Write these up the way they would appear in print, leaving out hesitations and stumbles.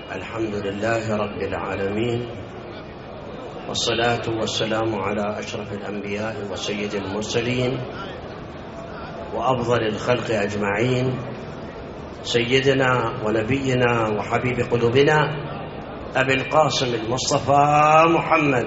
الحمد لله رب العالمين، والصلاة والسلام على أشرف الأنبياء وسيد المرسلين وأفضل الخلق أجمعين، سيدنا ونبينا وحبيب قلوبنا أبي القاسم المصطفى محمد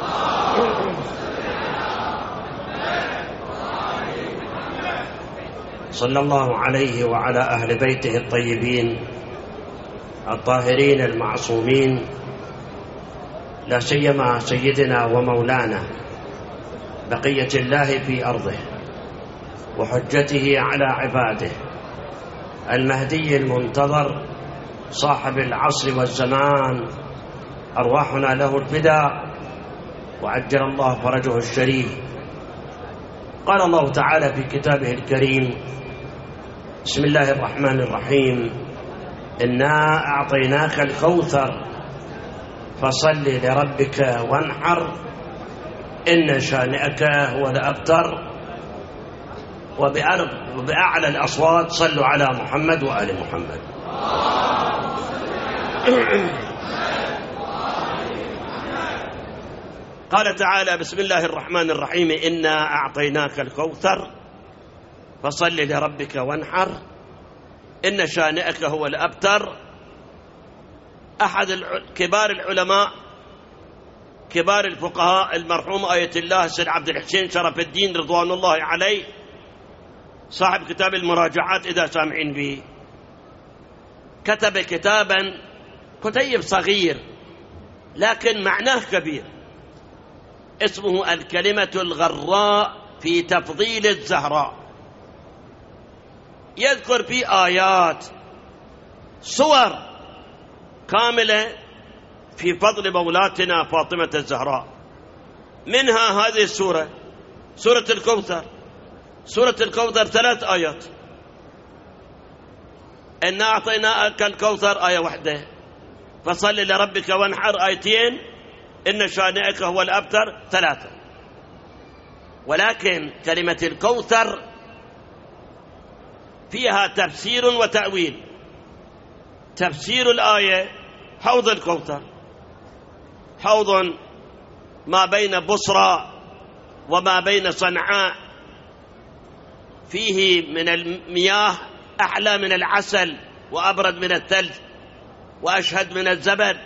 صلى الله عليه وعلى أهل بيته الطيبين الطاهرين المعصومين، لا سيما سيدنا ومولانا بقية الله في أرضه وحجته على عباده، المهدي المنتظر صاحب العصر والزمان، أرواحنا له الفداء وعجل الله فرجه الشريف. قال الله تعالى في كتابه الكريم: بسم الله الرحمن الرحيم، إنا أعطيناك الكوثر فصل لربك وانحر إن شانئك هو الأبتر. وبأعلى الأصوات صلوا على محمد وآل محمد. قال تعالى: بسم الله الرحمن الرحيم، إنا أعطيناك الكوثر فصل لربك وانحر إن شانئك هو الأبتر. أحد كبار العلماء كبار الفقهاء المرحوم آية الله سيد عبد الحسين شرف الدين رضوان الله عليه، صاحب كتاب المراجعات إذا سامعين به، كتب كتابا كتيب صغير لكن معناه كبير، اسمه الكلمة الغراء في تفضيل الزهراء. يذكر في آيات صور كاملة في فضل مولاتنا فاطمة الزهراء، منها هذه السورة، سورة الكوثر. سورة الكوثر 3 آيات، إنا أعطيناك الكوثر آية واحدة، فصل لربك وانحر آيتين، إن شانئك هو الأبتر 3. ولكن كلمة الكوثر فيها تفسير وتأويل. تفسير الآية: حوض الكوثر، حوض ما بين بصرى وما بين صنعاء، فيه من المياه أحلى من العسل وأبرد من الثلج وأشهد من الزبد.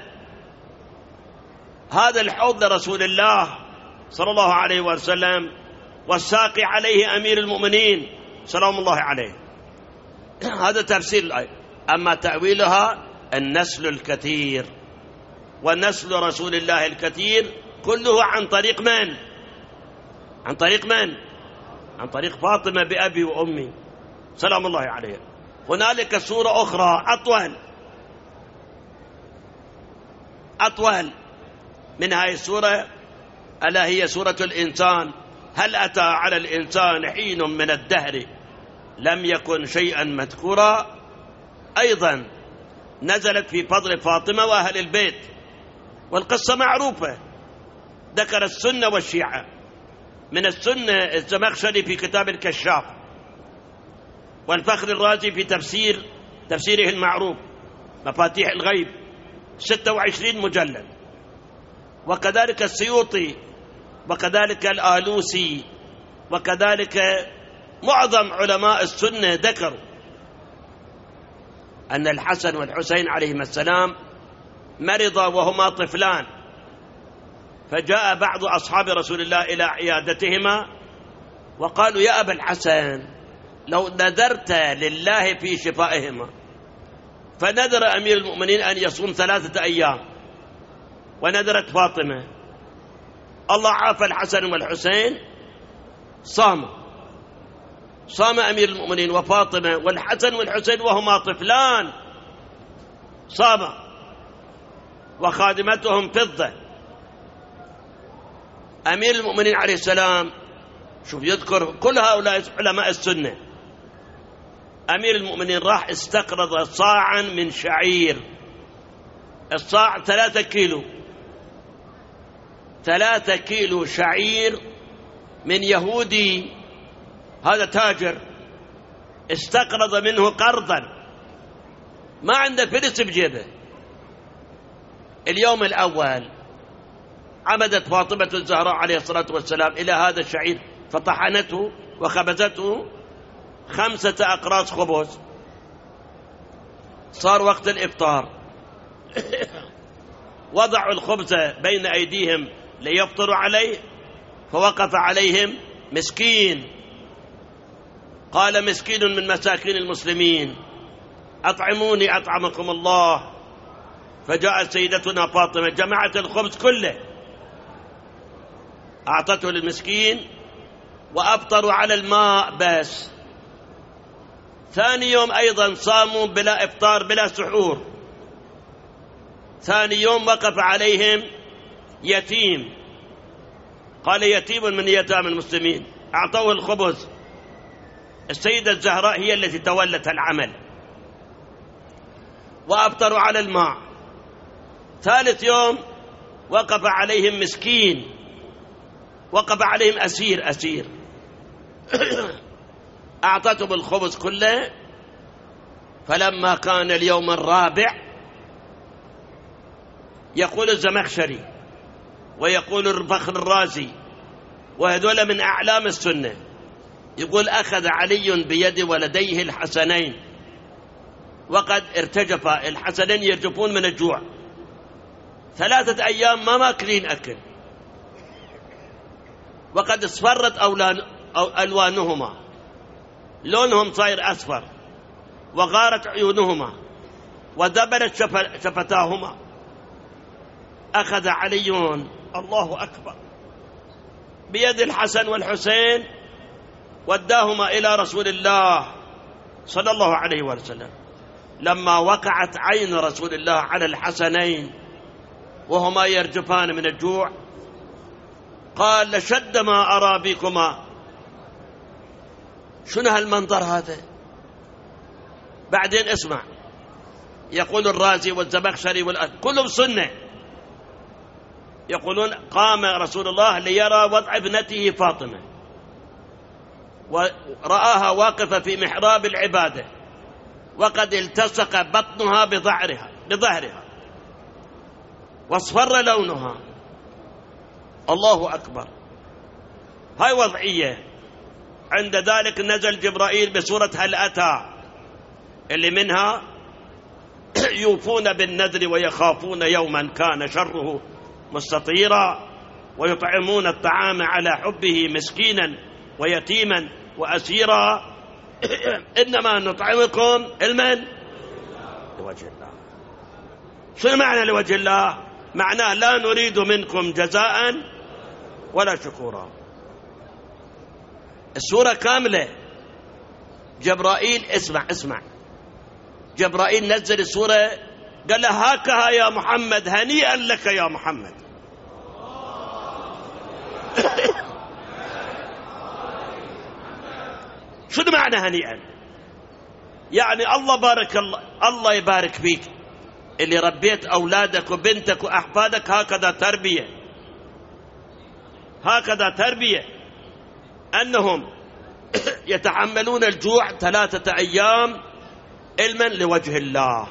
هذا الحوض لرسول الله صلى الله عليه وسلم، والساقي عليه أمير المؤمنين سلام الله عليه. هذا تفسير الآية. أما تأويلها: النسل الكثير، ونسل رسول الله الكثير كله عن طريق من؟ عن طريق من؟ عن طريق فاطمة بأبي وأمي سلام الله عليه. هنالك سورة أخرى أطول من هذه السورة، ألا هي سورة الإنسان: هل أتى على الإنسان حين من الدهر لم يكن شيئا مذكورا. أيضا نزلت في فضل فاطمة وأهل البيت، والقصة معروفة، ذكر السنة والشيعة. من السنة الزمخشري في كتاب الكشاف، والفخر الرازي في تفسيره المعروف مفاتيح الغيب 26 مجلد، وكذلك السيوطي، وكذلك الآلوسي، وكذلك معظم علماء السنة ذكروا أن الحسن والحسين عليهما السلام مرضا وهما طفلان، فجاء بعض أصحاب رسول الله إلى عيادتهما وقالوا: يا أبا الحسن، لو نذرت لله في شفائهما. فنذر أمير المؤمنين أن يصوم 3 أيام، ونذرت فاطمة. الله عافى الحسن والحسين، صام أمير المؤمنين وفاطمة والحسن والحسين وهما طفلان، صام، وخادمتهم فضة. أمير المؤمنين عليه السلام، شوف يذكر كل هؤلاء علماء السنة، أمير المؤمنين راح استقرض صاعا من شعير، الصاع 3 كيلو، 3 كيلو شعير من يهودي، هذا تاجر، استقرض منه قرضا، ما عنده فلس بجيبه، اليوم الأول عمدت فاطمة الزهراء عليه الصلاة والسلام إلى هذا الشعير فطحنته وخبزته 5 أقراص خبز. صار وقت الإفطار وضعوا الخبز بين أيديهم ليفطروا عليه، فوقف عليهم مسكين قال: مسكين من مساكين المسلمين أطعموني أطعمكم الله. فجاءت سيدتنا فاطمة جمعت الخبز كله أعطته للمسكين وأفطروا على الماء بس. ثاني يوم أيضا صاموا بلا إفطار بلا سحور. ثاني يوم وقف عليهم يتيم قال: يتيم من يتامى المسلمين، أعطوه الخبز. السيدة الزهراء هي التي تولت العمل وأفطروا على الماء. ثالث يوم وقف عليهم مسكين، وقف عليهم أسير أعطتهم الخبز كله. فلما كان اليوم الرابع يقول الزمخشري ويقول الفخر الرازي وهذول من أعلام السنة، يقول: أخذ علي بيد ولديه الحسنين وقد ارتجف الحسنين يرجفون من الجوع 3 أيام ما ماكلين أكل، وقد اصفرت ألوانهما، لونهم صاير أصفر، وغارت عيونهما ودبلت شفتاهما. أخذ علي الله أكبر بيد الحسن والحسين وداهما إلى رسول الله صلى الله عليه وسلم. لما وقعت عين رسول الله على الحسنين وهما يرجفان من الجوع قال: لشد ما أرى بكما. شنو هالمنظر هذا؟ بعدين اسمع، يقول الرازي والزمخشري كلهم سنة، يقولون: قام رسول الله ليرى وضع ابنته فاطمة ورآها واقفة في محراب العبادة وقد التصق بطنها بظهرها واصفر لونها. الله أكبر، هاي وضعية. عند ذلك نزل جبرائيل بسورة هل أتى اللي منها يوفون بالنذر ويخافون يوما كان شره مستطيرا ويطعمون الطعام على حبه مسكينا ويتيما وأسيرا إنما نطعمكم المن لوجه الله. شو معنى لوجه الله؟ معناه لا نريد منكم جزاء ولا شكورا. السورة كاملة جبرائيل اسمع جبرائيل نزل السورة قال له: هكها يا محمد، هنيئا لك يا محمد. شنو معنى هنيئا؟ يعني الله يبارك فيك اللي ربيت أولادك وبنتك وأحفادك هكذا تربية أنهم يتحملون الجوع 3 أيام علما لوجه الله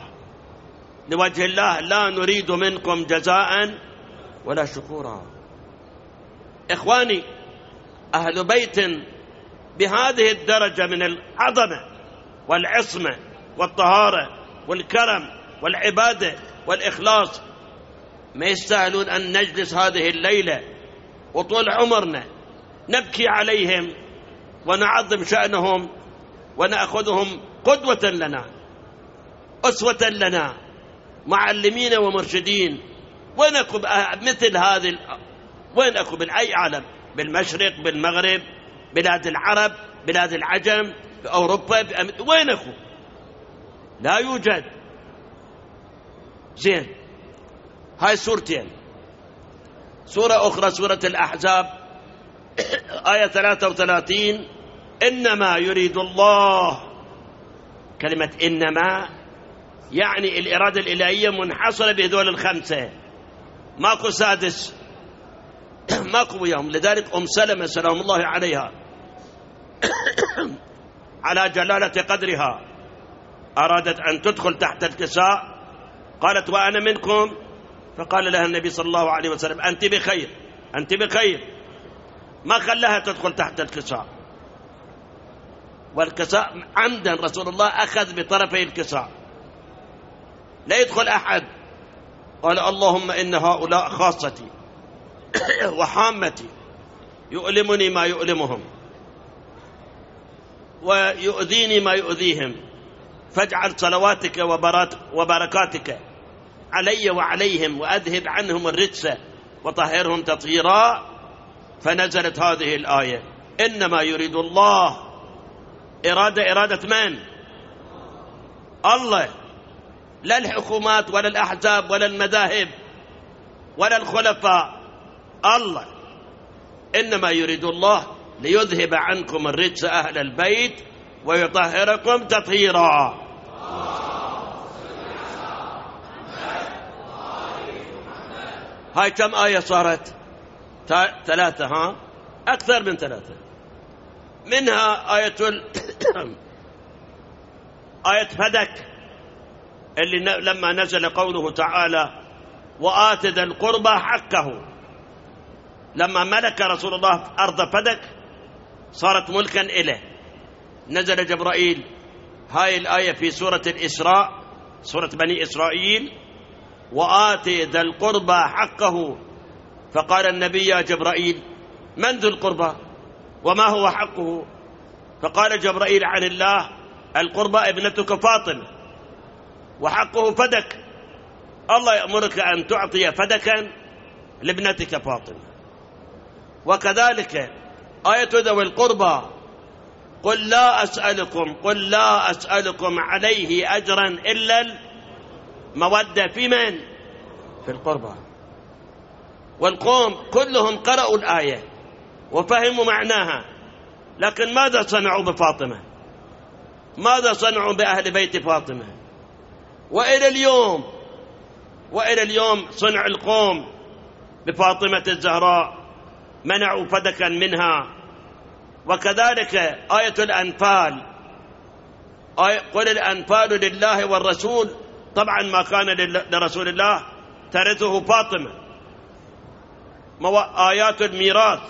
لا نريد منكم جزاء ولا شكورا. إخواني، أهل بيت بهذه الدرجة من العظمة والعصمة والطهارة والكرم والعبادة والإخلاص ما يستاهلون أن نجلس هذه الليلة وطول عمرنا نبكي عليهم ونعظم شأنهم ونأخذهم قدوة لنا، أسوة لنا، معلمين ومرشدين. وين أكو مثل هذه؟ وين أكو بالأي عالم؟ بالمشرق، بالمغرب، بلاد العرب، بلاد العجم، بأوروبا، وين أكو؟ لا يوجد. زين، هاي سورتين. سورة أخرى سورة الأحزاب آية 33: إنما يريد الله. كلمة إنما يعني الإرادة الإلهية منحصرة بهذول ال5، ماكو سادس، ماكو وياهم. لذلك سلمة سلام الله عليها على جلالة قدرها أرادت أن تدخل تحت الكساء، قالت: وأنا منكم، فقال لها النبي صلى الله عليه وسلم أنت بخير أنت بخير، ما خلاها تدخل تحت الكساء. والكساء عمدا رسول الله أخذ بطرفي الكساء لا يدخل أحد. قال اللهم إن هؤلاء خاصتي وحامتي، يؤلمني ما يؤلمهم ويؤذيني ما يؤذيهم، فاجعل صلواتك وبركاتك علي وعليهم وأذهب عنهم الرجس وطهرهم تطهيرا. فنزلت هذه الآية إنما يريد الله إرادة من؟ الله، لا الحكومات ولا الأحزاب ولا المذاهب ولا الخلفاء، الله. إنما يريد الله ليذهب عنكم الرجس أهل البيت ويطهركم تطهيرا. هاي كم آية صارت؟ 3. ها أكثر من 3. منها آية آية فدك اللي لما نزل قوله تعالى وآت ذا القربى حقه، لما ملك رسول الله أرض فدك صارت ملكا إله، نزل جبرائيل هاي الآية في سورة الإسراء، سورة بني إسرائيل، وآت ذا القربى حقه. فقال النبي يا جبرائيل من ذو القربى وما هو حقه؟ فقال جبرائيل عن الله القربى ابنتك فاطمة وحقه فدك، الله يأمرك أن تعطي فدكا لابنتك فاطمة. وكذلك آية ذوي القربى قل لا أسألكم عليه أجرا إلا المودة في من؟ في القربى. والقوم كلهم قرأوا الآية وفهموا معناها، لكن ماذا صنعوا بفاطمة؟ ماذا صنعوا بأهل بيت فاطمة؟ وإلى اليوم صنع القوم بفاطمة الزهراء، منعوا فدكا منها. وكذلك آية الأنفال، قل الأنفال لله والرسول، طبعا ما كان لرسول الله ترثه فاطمة. آيات الميراث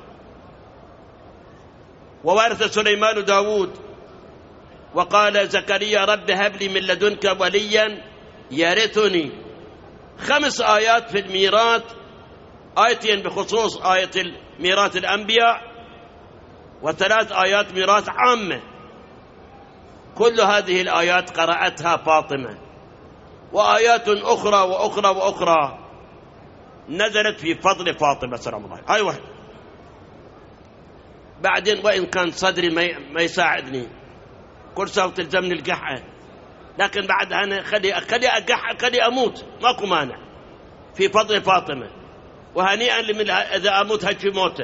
وورث سليمان داود، وقال زكريا رب هب لي من لدنك وليا يرثني. 5 آيات في الميراث، آيتين بخصوص آية ميراث الأنبياء، و3 آيات ميراث عامة. كل هذه الآيات قرأتها فاطمة، وآيات أخرى وأخرى وأخرى نزلت في فضل فاطمة سلام الله. هاي واحد. بعدين وإن كان صدري ما يساعدني، كل سوف تلزمني القحة، لكن بعد أنا خلي أقحة خلي أموت، ماكو مانع في فضل فاطمة، وهنيئا لمن إذا أموت هجي موته.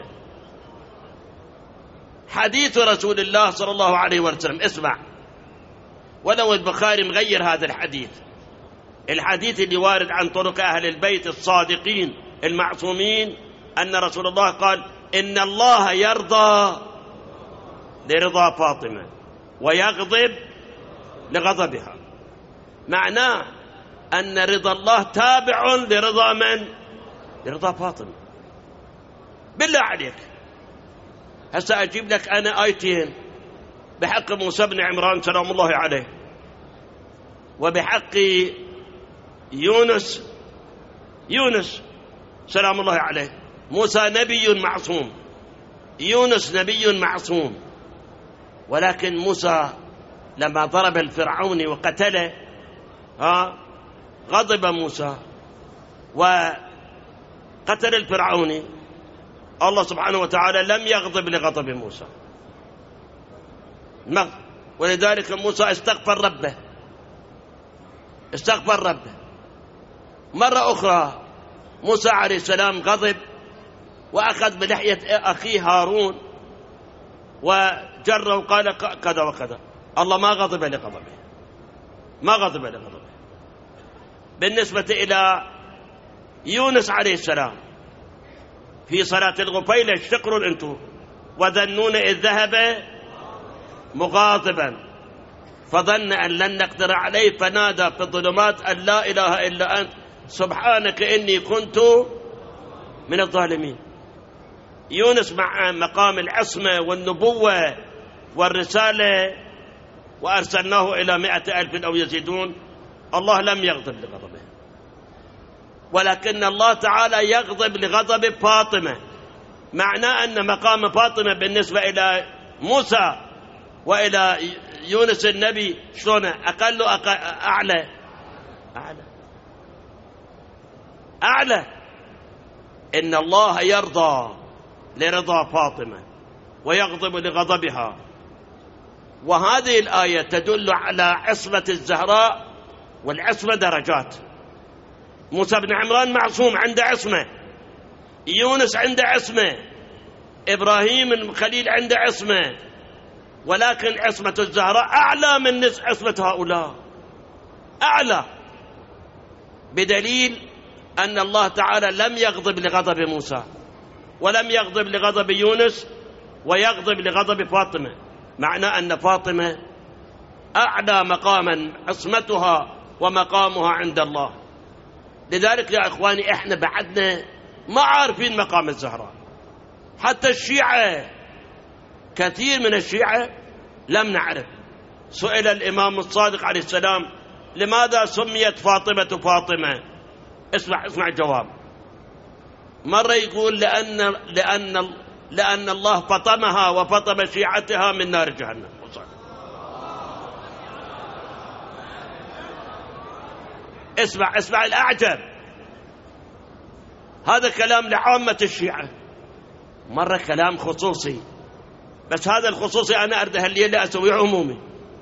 حديث رسول الله صلى الله عليه وسلم، اسمع، ولو البخاري مغير هذا الحديث اللي وارد عن طرق أهل البيت الصادقين المعصومين، أن رسول الله قال إن الله يرضى لرضا فاطمة ويغضب لغضبها. معناه أن رضا الله تابع لرضا من؟ لرضا فاطمة. بالله عليك هسا أجيب لك أنا آيتين بحق موسى بن عمران سلام الله عليه، وبحق يونس سلام الله عليه. موسى نبي معصوم، يونس نبي معصوم، ولكن موسى لما ضرب الفرعون وقتله غضب موسى وقتل الفرعوني. الله سبحانه وتعالى لم يغضب لغضب موسى، ولذلك موسى استغفر ربه. مرة أخرى موسى عليه السلام غضب وأخذ بلحية أخيه هارون وجره وقال كذا وكذا. الله ما غضب لغضبه. بالنسبة إلى يونس عليه السلام في صلاة الغفيلة، ايش تقرون أنتم؟ وذنون إذ ذهب مغاضبا فظن أن لن نقدر عليه فنادى في الظلمات أن لا إله إلا أنت سبحانك إني كنت من الظالمين. يونس مع مقام العصمة والنبوة والرسالة وأرسلناه إلى 100,000 أو يزيدون، الله لم يغضب لغضبه، ولكن الله تعالى يغضب لغضب فاطمة. معناه أن مقام فاطمة بالنسبة إلى موسى وإلى يونس النبي شلون؟ أقل أعلى أعلى أعلى. إن الله يرضى لرضا فاطمة ويغضب لغضبها. وهذه الآية تدل على عصمة الزهراء، والعصمة درجات. موسى بن عمران معصوم عنده عصمة، يونس عنده عصمة، إبراهيم الخليل عنده عصمة، ولكن عصمة الزهراء أعلى من عصمة هؤلاء، أعلى، بدليل أن الله تعالى لم يغضب لغضب موسى ولم يغضب لغضب يونس ويغضب لغضب فاطمة. معنى أن فاطمة أعلى مقاما عصمتها ومقامها عند الله. لذلك يا إخواني إحنا بعدنا ما عارفين مقام الزهراء، حتى الشيعة كثير من الشيعة لم نعرف. سئل الإمام الصادق عليه السلام لماذا سميت فاطمة فاطمة؟ اسمع الجواب. مرة يقول لأن الله فطمها وفطم شيعتها من نار جهنم. اسمع الأعجب، هذا كلام لعامة الشيعة، مرة كلام خصوصي، بس هذا الخصوصي أنا أرده الليلة أسوي عمومي.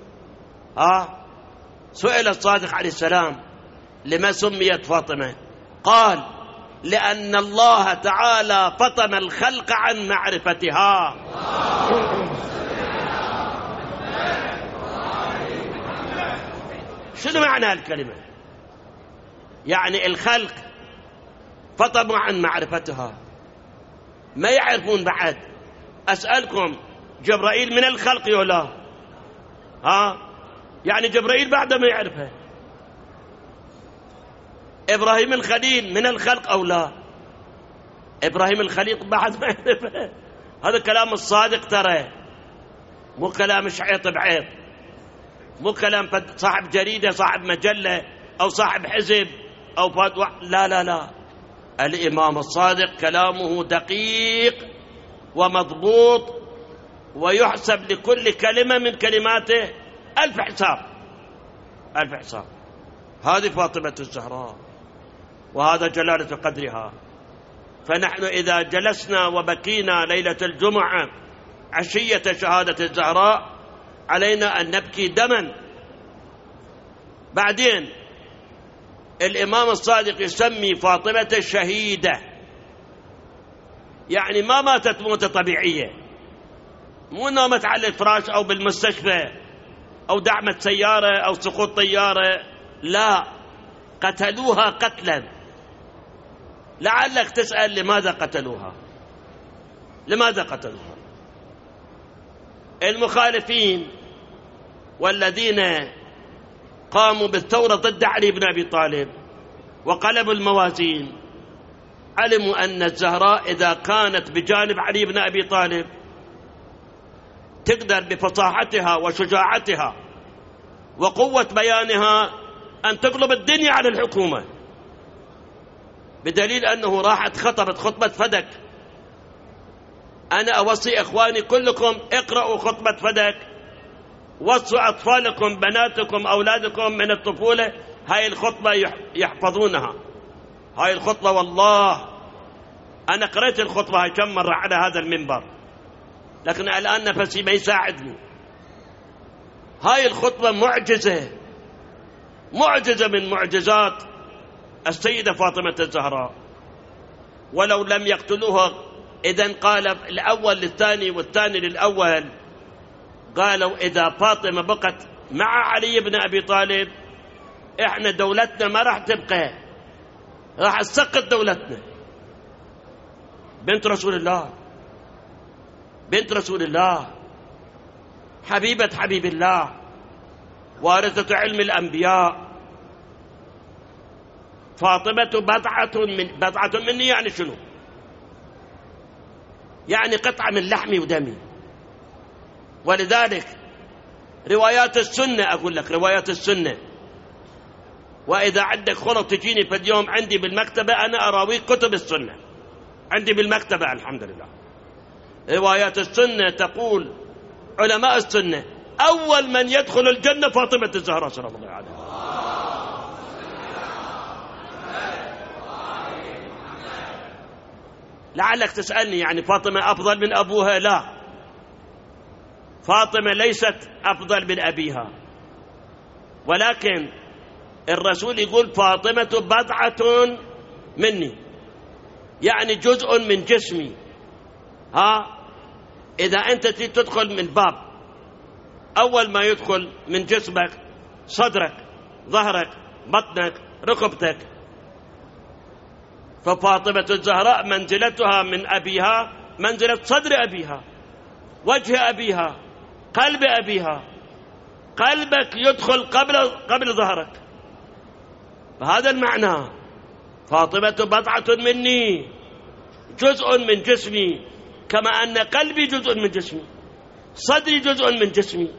سئل الصادق عليه السلام لما سميت فاطمة؟ قال لأن الله تعالى فطم الخلق عن معرفتها. شنو معنى الكلمة؟ يعني الخلق فطموا عن معرفتها، ما يعرفون بعد. أسألكم، جبرائيل من الخلق يولا؟ يعني جبرائيل بعد ما يعرفها. إبراهيم الخليل من الخلق أو لا؟ إبراهيم الخليل بعد ما يعرفها. هذا كلام الصادق، ترى مو كلام شعيط بعيط، مو كلام صاحب جريدة صاحب مجلة أو صاحب حزب أو لا. الإمام الصادق كلامه دقيق ومضبوط، ويحسب لكل كلمة من كلماته 1000 حساب، 1000 حساب. هذه فاطمة الزهراء، وهذا جلالة قدرها. فنحن إذا جلسنا وبكينا ليلة الجمعة عشية شهادة الزهراء علينا أن نبكي دما. بعدين الإمام الصادق يسمي فاطمة الشهيدة، يعني ما ماتت موتة طبيعية، مو نامت على الفراش أو بالمستشفى أو دعمت سيارة أو سقوط طيارة، لا، قتلوها قتلا. لعلك تسأل لماذا قتلوها؟ لماذا قتلوها؟ المخالفين والذين قاموا بالثورة ضد علي بن أبي طالب وقلبوا الموازين علموا أن الزهراء إذا كانت بجانب علي بن أبي طالب تقدر بفصاحتها وشجاعتها وقوة بيانها أن تقلب الدنيا على الحكومة، بدليل أنه راحت خطبت خطبة فدك. أنا أوصي إخواني كلكم اقرأوا خطبة فدك، وصوا أطفالكم بناتكم أولادكم من الطفولة هاي الخطبة يحفظونها. هاي الخطبة والله أنا قرأت الخطبة هاي كم مرة على هذا المنبر، لكن الآن نفسي ما يساعدني. هاي الخطبة معجزة، معجزة من معجزات السيدة فاطمة الزهراء. ولو لم يقتلوها إذن قال الأول للثاني والثاني للأول، قالوا إذا فاطمة بقت مع علي بن أبي طالب إحنا دولتنا ما راح تبقى، راح تسقط دولتنا. بنت رسول الله، بنت رسول الله، حبيبة حبيب الله، وارثة علم الأنبياء. فاطمة بضعة مني، يعني شنو؟ يعني قطعة من لحمي ودمي. ولذلك روايات السنة، أقول لك روايات السنة، وإذا عندك خلط تجيني في اليوم عندي بالمكتبة أنا أراويك كتب السنة عندي بالمكتبة الحمد لله. روايات السنة تقول علماء السنة أول من يدخل الجنة فاطمة الزهراء سلام الله عليها. لعلك تسألني يعني فاطمة أفضل من أبوها؟ لا، فاطمة ليست أفضل من أبيها، ولكن الرسول يقول فاطمة بضعة مني، يعني جزء من جسمي. إذا أنت تدخل من باب، أول ما يدخل من جسمك صدرك، ظهرك، بطنك، ركبتك. ففاطمة الزهراء منزلتها من أبيها منزلة صدر أبيها، وجه أبيها، قلب أبيها. قلبك يدخل قبل ظهرك، فهذا المعنى. فاطمة بضعة مني، جزء من جسمي، كما أن قلبي جزء من جسمي، صدري جزء من جسمي.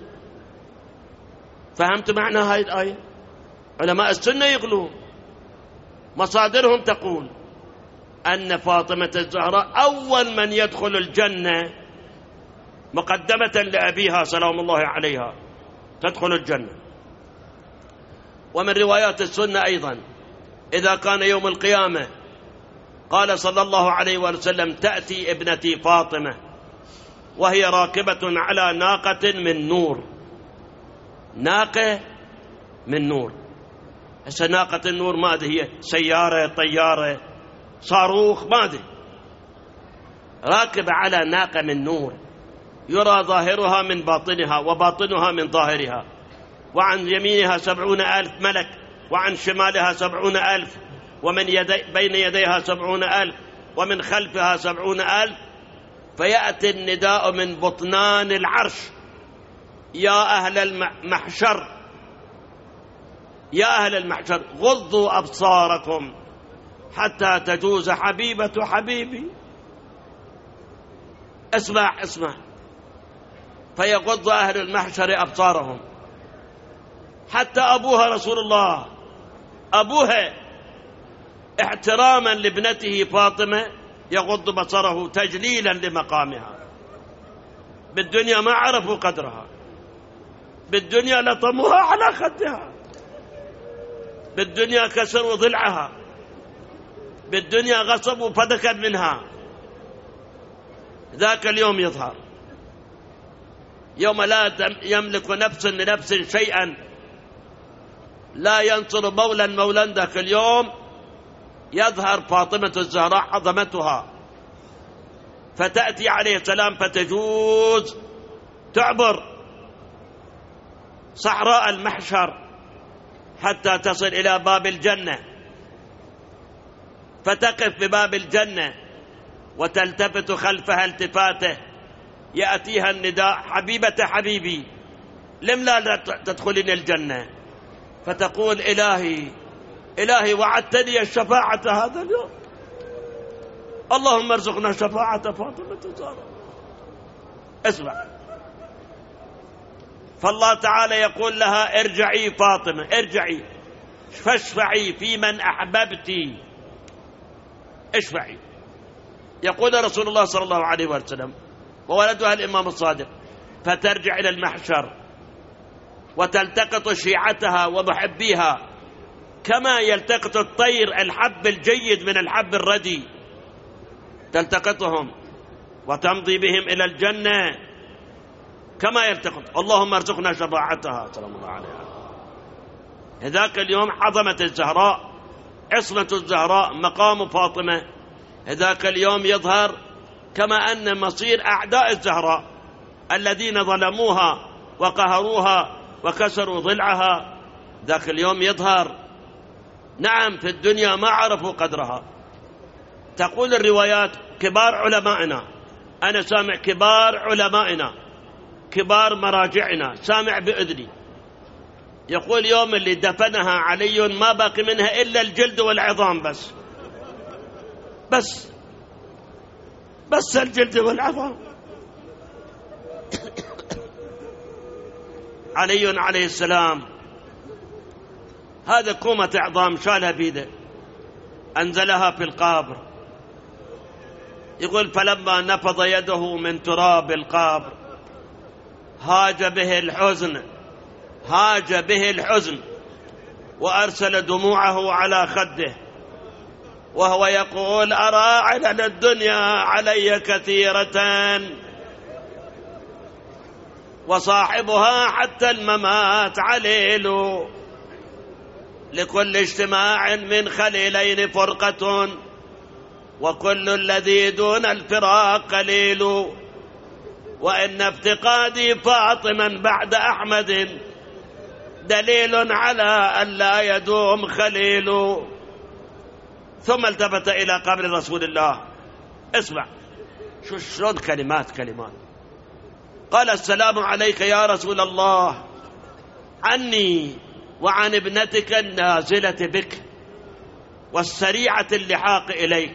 فهمت معنى هذه الآية؟ علماء السنة يقولون مصادرهم تقول أن فاطمة الزهراء أول من يدخل الجنة مقدمة لأبيها سلام الله عليها، تدخل الجنة. ومن روايات السنة أيضا إذا كان يوم القيامة قال صلى الله عليه وسلم تأتي ابنتي فاطمة وهي راكبة على ناقة من نور. ناقة من نور، هسه ناقة النور ما أدري هي سيارة، طيارة، صاروخ، ما أدري، راكبة على ناقة من نور يرى ظاهرها من باطنها وباطنها من ظاهرها، وعن يمينها 70,000 ملك، وعن شمالها 70,000، ومن بين يديها 70,000، ومن خلفها 70,000. فيأتي النداء من بطنان العرش يا أهل المحشر، يا أهل المحشر غضوا أبصاركم حتى تجوز حبيبة حبيبي. اسمع اسمع، فيغض أهل المحشر أبصارهم حتى أبوها رسول الله، أبوها احتراما لابنته فاطمة يغض بصره تجليلا لمقامها. بالدنيا ما عرفوا قدرها، بالدنيا لطموها على خدها، بالدنيا كسروا ضلعها، بالدنيا غصبوا فدكت منها. ذاك اليوم يظهر، يوم لا يملك نفس لنفس شيئا، لا ينصر مولا مولا. ذاك اليوم يظهر فاطمة الزهراء عظمتها، فتأتي عليه السلام فتجوز تعبر صحراء المحشر حتى تصل إلى باب الجنة، فتقف بباب الجنة وتلتفت خلفها التفاته، يأتيها النداء حبيبة حبيبي لم لا تدخلين الجنة؟ فتقول إلهي إلهي وعدتني الشفاعة هذا اليوم، اللهم ارزقنا شفاعة فاطمة الزهراء. اسمع، فالله تعالى يقول لها ارجعي فاطمة، ارجعي فاشفعي في من أحببتي، اشفعي. يقول رسول الله صلى الله عليه وسلم وولدها الإمام الصادق فترجع إلى المحشر وتلتقط شيعتها ومحبيها كما يلتقط الطير الحب الجيد من الحب الردي، تلتقطهم وتمضي بهم إلى الجنة كما يلتقط. اللهم ارزقنا شفاعتها سلام الله عليها. ذاك اليوم عظمة الزهراء، عصمة الزهراء، مقام فاطمة، ذاك اليوم يظهر، كما أن مصير أعداء الزهراء الذين ظلموها وقهروها وكسروا ضلعها ذاك اليوم يظهر. نعم في الدنيا ما عرفوا قدرها. تقول الروايات كبار علمائنا، أنا سامع كبار علمائنا كبار مراجعنا، سامع بأذني يقول يوم اللي دفنها علي ما باقي منها إلا الجلد والعظام بس الجلد والعظام. علي عليه السلام هذا كومة عظام شالها بيده أنزلها في القبر. يقول فلما نفض يده من تراب القبر هاج به الحزن وأرسل دموعه على خده وهو يقول أرى علل الدنيا علي كثيرة وصاحبها حتى الممات عليل لكل اجتماع من خليلين فرقة وكل الذي دون الفراق قليل وإن افتقادي فاطما بعد أحمد دليل على أن لا يدوم خليل. ثم التفت إلى قبر رسول الله. اسمع شلون كلمات قال السلام عليك يا رسول الله عني وعن ابنتك النازلة بك والسريعة اللحاق إليك.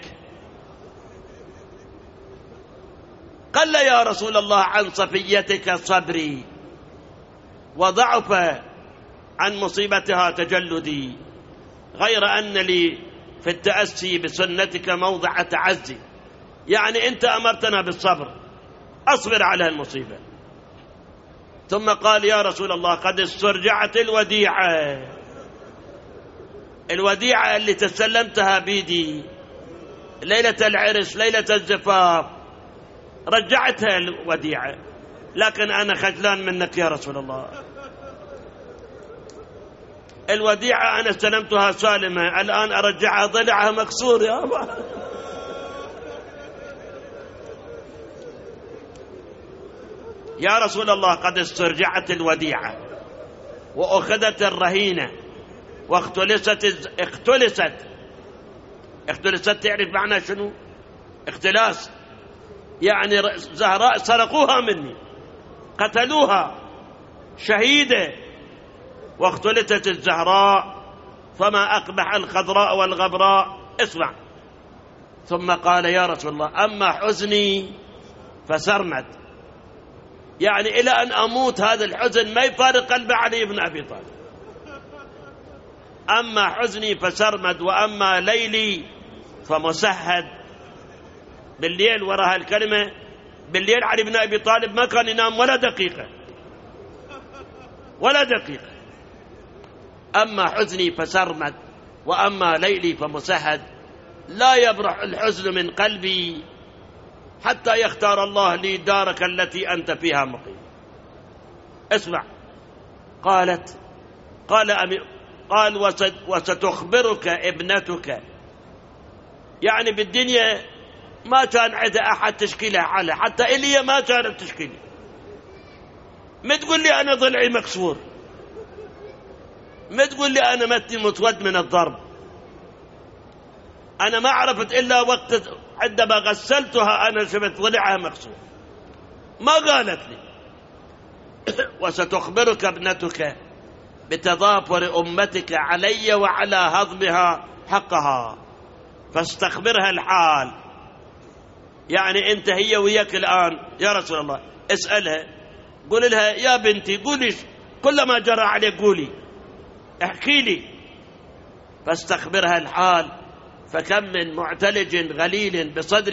قال يا رسول الله عن صفيتك صبري وضعف عن مصيبتها تجلدي غير أن لي في التأسي بسنتك موضع تعزي. يعني أنت أمرتنا بالصبر أصبر على المصيبة. ثم قال يا رسول الله قد استرجعت الوديعة اللي تسلمتها بيدي ليلة العرس ليلة الزفاف رجعتها الوديعة لكن أنا خجلان منك يا رسول الله. الوديعة أنا استلمتها سالمة الآن أرجعها ضلعها مكسور يا أبا. يا رسول الله قد استرجعت الوديعة وأخذت الرهينة واختلست تعرف معنى شنو؟ اختلاس يعني زهراء سرقوها مني قتلوها شهيدة واختلست الزهراء فما أقبح الخضراء والغبراء. اسمع ثم قال يا رسول الله أما حزني فسرمد يعني إلى أن أموت هذا الحزن ما يفارق قلب علي بن أبي طالب. أما حزني فسرمد وأما ليلي فمسهد. بالليل وراء هالكلمة بالليل علي بن أبي طالب ما كان ينام ولا دقيقة. أما حزني فسرمد وأما ليلي فمسهد لا يبرح الحزن من قلبي حتى يختار الله لي دارك التي أنت فيها مقيم. اسمع قال وستخبرك ابنتك. يعني بالدنيا ما كان عندها أحد تشكيلها على حتى إلي ما كانت تشكيلي. ما تقول لي أنا ضلعي مكسور ما تقول لي أنا متني متود من الضرب. أنا ما عرفت إلا وقت عندما غسلتها أنا شفت ضلعها مكسور ما قالت لي. وستخبرك ابنتك بتضافر أمتك علي وعلى هضمها حقها فاستخبرها الحال. يعني أنت هي وياك الآن يا رسول الله اسألها قول لها يا بنتي قولي كل ما جرى عليك قولي احكي لي. فاستخبرها الحال فكم من معتلج غليل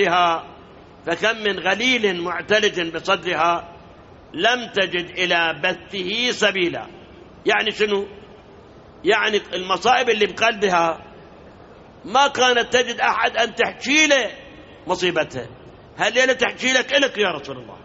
بصدرها لم تجد إلى بثه سبيلا. يعني شنو؟ يعني المصائب اللي بقلبها ما كانت تجد أحد أن تحكي له مصيبتها هالليلة تحكي لك يا رسول الله.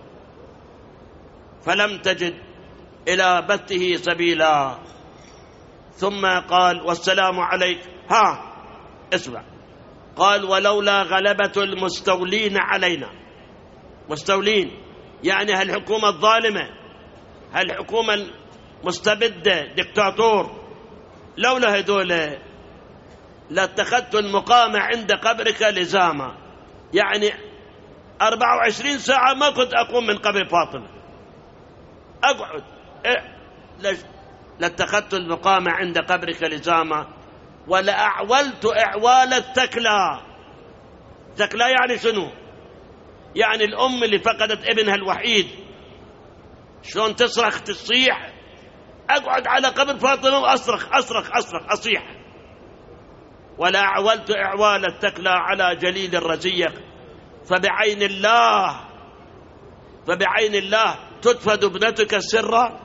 فلم تجد إلى بثه سبيلا. ثم قال والسلام عليك. اسمع قال ولولا غلبة المستولين علينا. مستولين يعني هالحكومة الظالمة هالحكومة المستبدة دكتاتور لولا هدول لاتخذت المقامة عند قبرك لزاما. يعني 24 ساعة ما كنت أقوم من قبر فاطمة أقعد لاتخذت المقام عند قبرك لزاما ولأعولت إعوال التكلى. تكلى يعني شنو؟ يعني الأم اللي فقدت ابنها الوحيد، شلون تصرخ تصيح، أقعد على قبر فاطمة وأصرخ أصرخ أصرخ أصيح. ولأعولت إعوال التكلى على جليل الرزيق، فبعين الله تدفد ابنتك السرة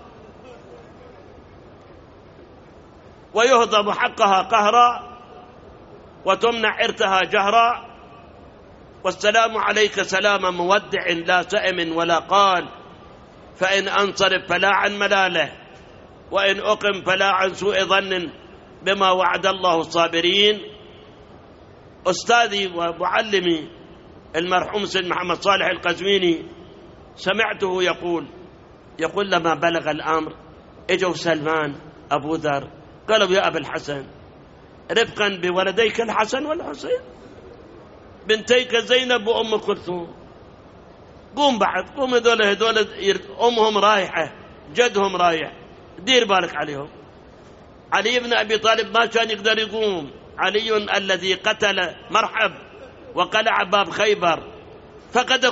ويهضم حقها قهرا وتمنع إرثها جهرا. والسلام عليك سلام مودع لا سئم ولا قال، فإن أنصرف فلا عن ملاله، وإن أقم فلا عن سوء ظن بما وعد الله الصابرين. أستاذي ومعلمي المرحوم سيد محمد صالح القزويني سمعته يقول لما بلغ الأمر اجوا سلمان أبو ذر قالوا يا أبا الحسن رفقا بولديك الحسن والحسين بنتيك زينب وأم كلثوم، قوم بعد قوم، هذول أمهم رايحة جدهم رايح، دير بالك عليهم. علي بن أبي طالب ما كان يقدر يقوم، علي الذي قتل مرحب وقلع باب خيبر فقد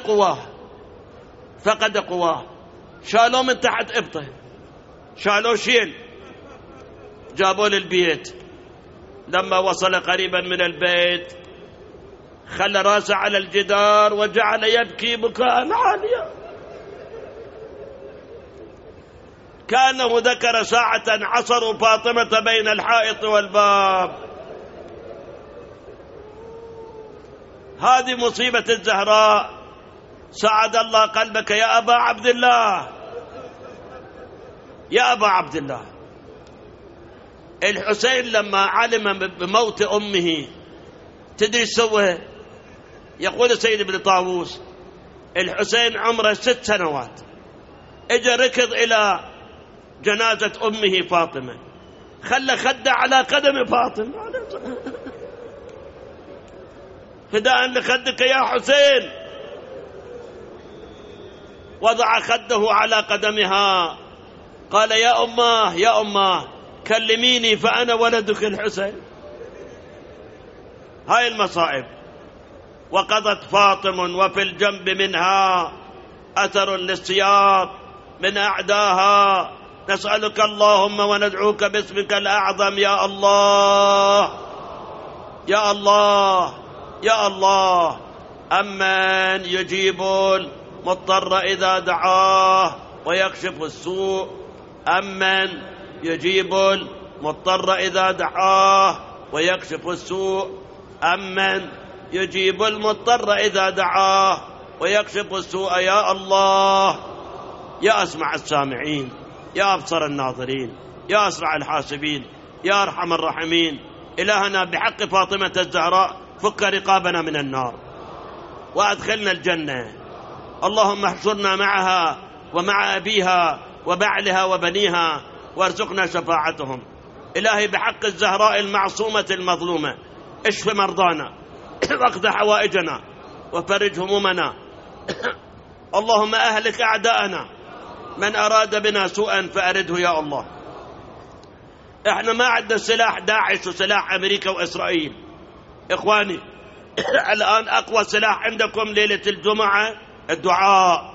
قواه، شالوه من تحت إبطه، شالوه شيل جابوه للبيت. لما وصل قريبا من البيت خلى راسه على الجدار وجعل يبكي بكاء عاليا، كأنه ذكر ساعة عصروا فاطمة بين الحائط والباب. هذه مصيبة الزهراء. سعد الله قلبك يا أبا عبد الله، يا أبا عبد الله. الحسين لما علم بموت أمه تدري سوى؟ يقول سيد ابن طاووس الحسين عمره 6 سنوات، اجى ركض إلى جنازة أمه فاطمة، خلى خده على قدم فاطمة فداء لخدك يا حسين، وضع خده على قدمها قال يا أماه كلميني فأنا ولدك الحسين. هاي المصائب. وقضت فاطم وفي الجنب منها أثر للسياط من أعداها، نسألك اللهم وندعوك باسمك الأعظم يا الله يا الله يا الله. أمن يجيب المضطر إذا دعاه ويكشف السوء، أمن يجيب المضطر إذا دعاه ويكشف السوء، أمن يجيب المضطر إذا دعاه ويكشف السوء يا الله. يا أسمع السامعين، يا أبصر الناظرين، يا أسرع الحاسبين، يا أرحم الراحمين، إلهنا بحق فاطمة الزهراء فك رقابنا من النار وأدخلنا الجنة. اللهم احشرنا معها ومع أبيها وبعلها وبنيها وارزقنا شفاعتهم. إلهي بحق الزهراء المعصومة المظلومة اشف مرضانا واقض حوائجنا وفرج همومنا. اللهم أهلك أعداءنا، من أراد بنا سوءا فأرده يا الله. احنا ما عندنا سلاح داعش وسلاح أمريكا وإسرائيل إخواني. الآن أقوى سلاح عندكم ليلة الجمعة الدعاء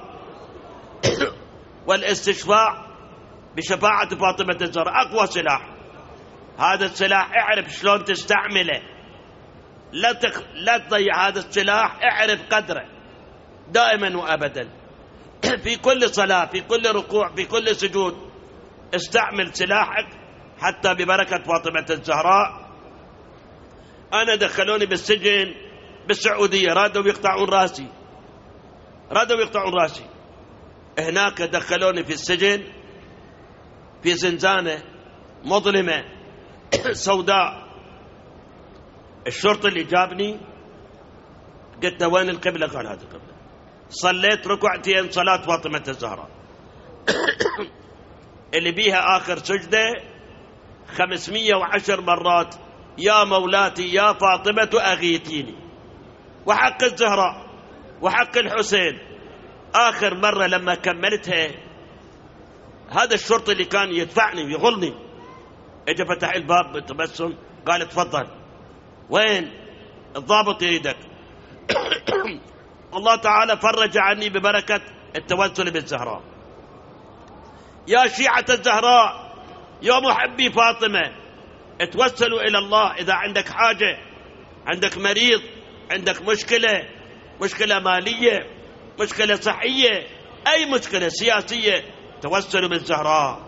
والاستشفاع بشفاعة فاطمة الزهراء، أقوى سلاح. هذا السلاح اعرف شلون تستعمله، لا تضيع هذا السلاح، اعرف قدره دائما وأبدا. في كل صلاة، في كل ركوع، في كل سجود استعمل سلاحك حتى ببركة فاطمة الزهراء. أنا دخلوني بالسجن بالسعودية، رادوا يقطعون راسي، هناك دخلوني في السجن في زنزانة مظلمة سوداء. الشرطي اللي جابني قلت له وين القبلة؟ قال هذه القبلة. صليت ركعتين صلاة فاطمة الزهراء اللي بيها آخر سجدة 510 مرات يا مولاتي يا فاطمة أغيتيني. وحق الزهراء وحق الحسين آخر مرة لما كملتها هذا الشرطي اللي كان يدفعني ويغلني اجى فتح الباب بتبسم قال تفضل. وين؟ الضابط يريدك. الله تعالى فرج عني ببركة التوسل بالزهراء. يا شيعة الزهراء، يا محبي فاطمة، اتوسلوا إلى الله. إذا عندك حاجة، عندك مريض، عندك مشكلة مالية، مشكلة صحية، أي مشكلة سياسية، توسلوا بالزهراء،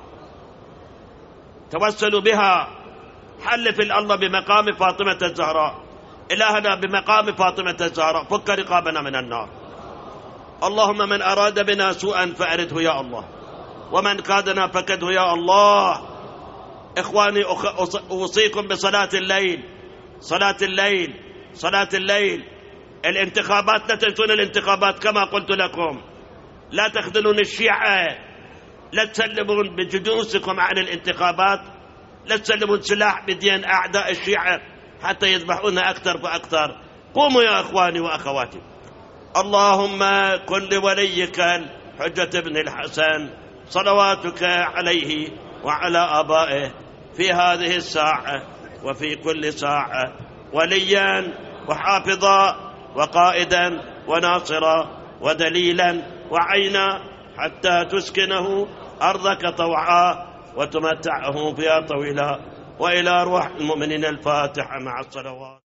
توسلوا بها. حلف الله بمقام فاطمة الزهراء. إلهنا بمقام فاطمة الزهراء فك رقابنا من النار. اللهم من أراد بنا سوءا فأرده يا الله، ومن كادنا فكده يا الله. إخواني أوصيكم بصلاة الليل، صلاة الليل، صلاة الليل. الانتخابات لا تنسون الانتخابات كما قلت لكم، لا تخذلون الشيعة، لا تسلمون بجلوسكم عن الانتخابات، لا تسلمون سلاح بدين أعداء الشيعة حتى يذبحون أكثر فأكثر. قوموا يا أخواني وأخواتي. اللهم كن لوليك الحجة بن الحسن صلواتك عليه وعلى آبائه في هذه الساعة وفي كل ساعة وليا وحافظا وقائدا وناصرا ودليلا وعينا، حتى تسكنه أرضك طوعا وتمتعه فيها طويلا. وإلى روح المؤمنين الفاتحة مع الصلوات.